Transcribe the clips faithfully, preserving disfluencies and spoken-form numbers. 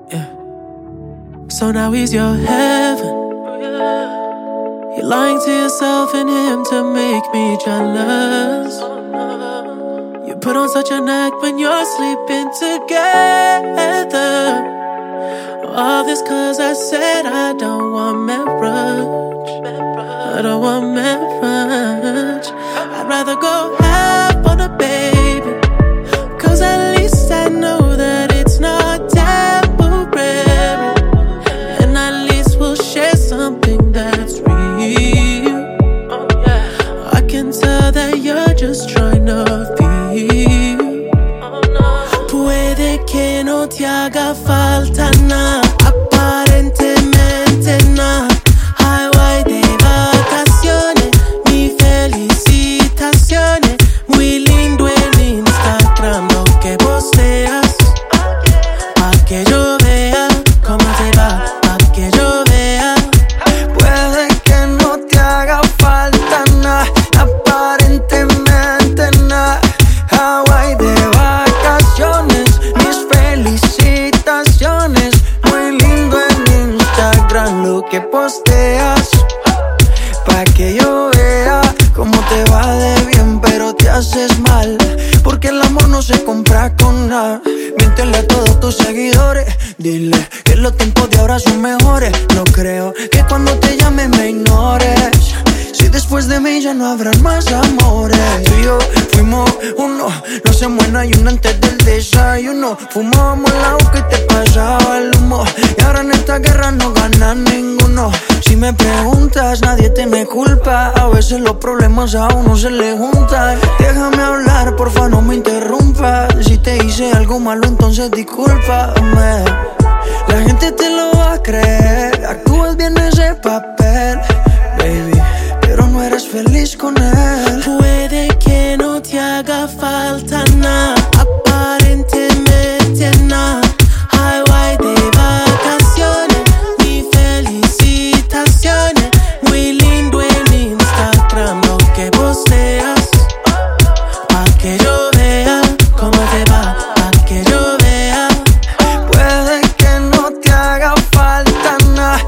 Yeah. So now he's your heaven. You're lying to yourself and him to make me jealous. You put on such an act when you're sleeping together. All this cause I said I don't want marriage. I don't want marriage. I'd rather go half on a baby, cause at least I know that it's not temporary. And at least we'll share something that's real. I can tell that you're just trying to feel. Puede que no te haga falta nada, aparentemente nada. Highway de vacaciones, mis felicitaciones. Muy lindo en Instagram lo que posteas, pa' que yo vea cómo te va, pa' que yo vea. Puede que no te haga falta nada, aparentemente nada. Hawaii de vacaciones, mis felicitaciones. Muy lindo en Instagram lo que posteas, pa' que yo vea cómo te va de bien, pero te haces mal, porque el amor no se compra con nada. Miéntele a todos tus seguidores, dile que los tiempos de ahora son mejores. No creo que cuando te llame me ignores, si después de mí ya no habrán más amores. Tú y yo fuimos uno, no se muera y uno antes del desayuno. Fumábamos el agua que te pasaba el humo, y ahora en esta guerra no gana ninguno. Si me preguntas, nadie te me culpa, a veces los problemas a uno se le juntan. Déjame hablar, porfa, no me interrumpas. Si te hice algo malo, entonces discúlpame. La gente te lo va a creer, actúas bien ese papel, baby, pero no eres feliz con él. Puede que no te haga falta nada, aparentemente nada. Highway de vacaciones, mis felicitaciones. Muy lindo en Instagram lo que posteas, pa' que yo vea cómo te va, pa' que yo vea. Puede que no te haga falta nada,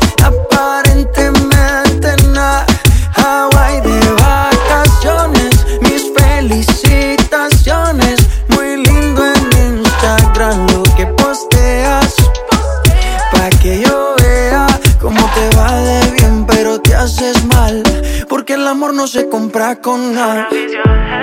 aparentemente nada. Hawaii de vacaciones, mis felicitaciones. Muy lindo en Instagram lo que posteas, pa' que yo vea cómo te va de bien, pero te haces mal, porque el amor no se compra con nada.